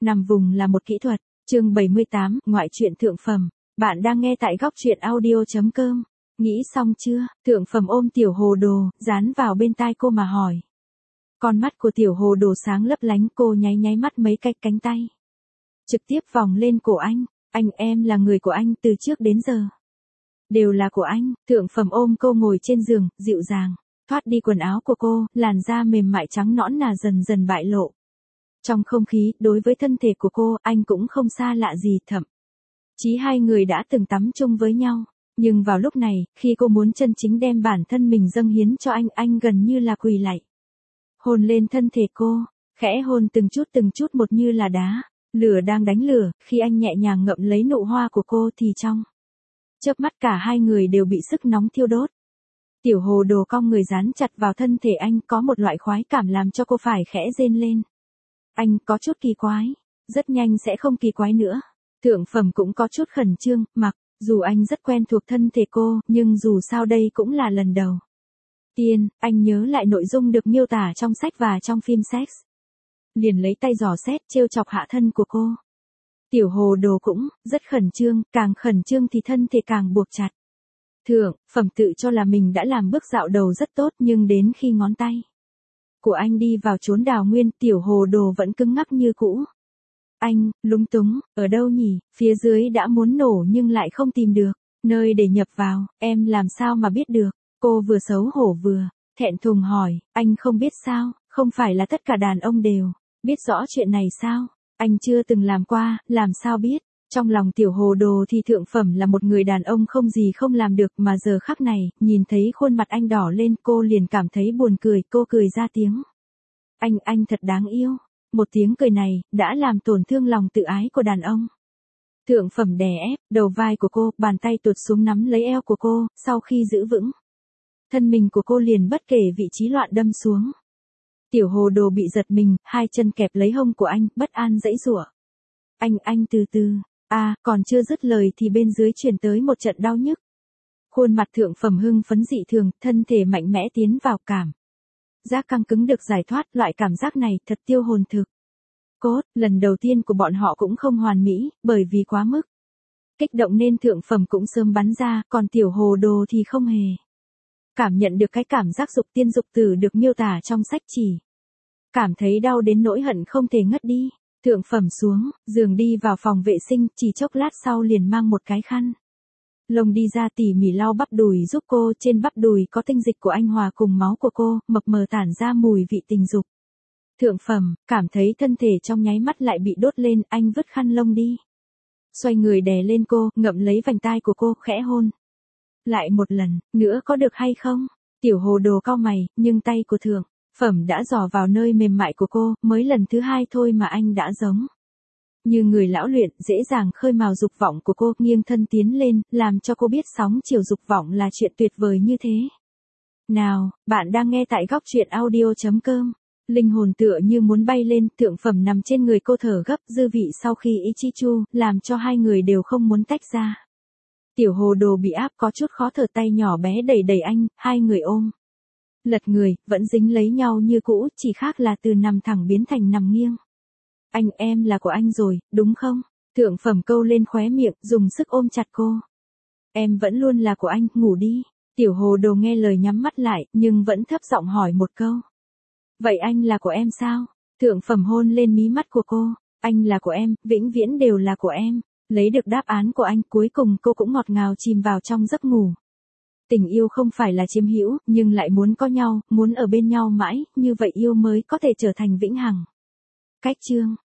Nằm vùng là một kỹ thuật. Chương 78, ngoại truyện thượng phẩm. Bạn đang nghe tại góc truyện audio.com. Nghĩ xong chưa? Thượng phẩm ôm tiểu hồ đồ, dán vào bên tai cô mà hỏi. Con mắt của tiểu hồ đồ sáng lấp lánh, cô nháy nháy mắt mấy cái cánh tay. Trực tiếp vòng lên cổ anh. Anh, em là người của anh từ trước đến giờ. Đều là của anh. Thượng phẩm ôm cô ngồi trên giường, dịu dàng. Thoát đi quần áo của cô, làn da mềm mại trắng nõn nà dần dần bại lộ. Trong không khí, đối với thân thể của cô, anh cũng không xa lạ gì, thậm chí hai người đã từng tắm chung với nhau. Nhưng vào lúc này, khi cô muốn chân chính đem bản thân mình dâng hiến cho anh gần như là quỳ lạy. Hôn lên thân thể cô, khẽ hôn từng chút một như là đá. Lửa đang đánh lửa, khi anh nhẹ nhàng ngậm lấy nụ hoa của cô thì trong chớp mắt cả hai người đều bị sức nóng thiêu đốt. Tiểu hồ đồ cong người dán chặt vào thân thể anh, có một loại khoái cảm làm cho cô phải khẽ rên lên. Anh có chút kỳ quái, rất nhanh sẽ không kỳ quái nữa. Thượng phẩm cũng có chút khẩn trương, mặc dù anh rất quen thuộc thân thể cô, nhưng dù sao đây cũng là lần đầu tiên anh nhớ lại nội dung được miêu tả trong sách và trong phim sex. Liền lấy tay dò xét, trêu chọc hạ thân của cô. Tiểu hồ đồ cũng rất khẩn trương, càng khẩn trương thì thân thể càng buộc chặt. Thượng phẩm tự cho là mình đã làm bước dạo đầu rất tốt, nhưng đến khi ngón tay của anh đi vào chốn đào nguyên, tiểu hồ đồ vẫn cứng ngắc như cũ. Anh lúng túng, ở đâu nhỉ? Phía dưới đã muốn nổ nhưng lại không tìm được nơi để nhập vào. Em làm sao mà biết được? Cô vừa xấu hổ vừa thẹn thùng hỏi. Anh không biết sao? Không phải là tất cả đàn ông đều biết rõ chuyện này sao? Anh chưa từng làm qua, làm sao biết? Trong lòng tiểu hồ đồ thì thượng phẩm là một người đàn ông không gì không làm được, mà giờ khắc này, nhìn thấy khuôn mặt anh đỏ lên, cô liền cảm thấy buồn cười, cô cười ra tiếng. Anh thật đáng yêu. Một tiếng cười này, đã làm tổn thương lòng tự ái của đàn ông. Thượng phẩm đè ép đầu vai của cô, bàn tay tuột xuống nắm lấy eo của cô, sau khi giữ vững thân mình của cô liền bất kể vị trí loạn đâm xuống. Tiểu hồ đồ bị giật mình, hai chân kẹp lấy hông của anh, bất an giãy giụa. Anh từ từ. Còn chưa dứt lời thì bên dưới truyền tới một trận đau nhức. Khuôn mặt thượng phẩm hưng phấn dị thường, thân thể mạnh mẽ tiến vào cảm giác căng cứng được giải thoát, loại cảm giác này thật tiêu hồn thực. Cốt, lần đầu tiên của bọn họ cũng không hoàn mỹ, bởi vì quá mức kích động nên thượng phẩm cũng sớm bắn ra, còn tiểu hồ đồ thì không hề cảm nhận được cái cảm giác dục tiên dục tử được miêu tả trong sách, chỉ cảm thấy đau đến nỗi hận không thể ngất đi. Thượng phẩm xuống giường đi vào phòng vệ sinh, chỉ chốc lát sau liền mang một cái khăn lông đi ra tỉ mỉ lau bắp đùi giúp cô. Trên bắp đùi có tinh dịch của anh hòa cùng máu của cô, mập mờ tản ra mùi vị tình dục. Thượng phẩm cảm thấy thân thể trong nháy mắt lại bị đốt lên, anh vứt khăn lông đi, xoay người đè lên cô, ngậm lấy vành tai của cô, khẽ hôn. Lại một lần nữa có được hay không? Tiểu hồ đồ cau mày, nhưng tay của thượng phẩm đã dò vào nơi mềm mại của cô, mới lần thứ hai thôi mà anh đã giống như người lão luyện, dễ dàng khơi mào dục vọng của cô, nghiêng thân tiến lên, làm cho cô biết sóng chiều dục vọng là chuyện tuyệt vời như thế nào. Bạn đang nghe tại góc truyện audio.com. Linh hồn tựa như muốn bay lên, thượng phẩm nằm trên người cô thở gấp, dư vị sau khi Ichichu, làm cho hai người đều không muốn tách ra. Tiểu hồ đồ bị áp có chút khó thở, tay nhỏ bé đẩy đẩy anh, hai người ôm lật người, vẫn dính lấy nhau như cũ, chỉ khác là từ nằm thẳng biến thành nằm nghiêng. Em là của anh rồi, đúng không? Thượng phẩm câu lên khóe miệng, dùng sức ôm chặt cô. Em vẫn luôn là của anh, ngủ đi. Tiểu hồ đồ nghe lời nhắm mắt lại, nhưng vẫn thấp giọng hỏi một câu. Vậy anh là của em sao? Thượng phẩm hôn lên mí mắt của cô. Anh là của em, vĩnh viễn đều là của em. Lấy được đáp án của anh, cuối cùng cô cũng ngọt ngào chìm vào trong giấc ngủ. Tình yêu không phải là chiếm hữu, nhưng lại muốn có nhau, muốn ở bên nhau mãi, như vậy yêu mới có thể trở thành vĩnh hằng. Cách chương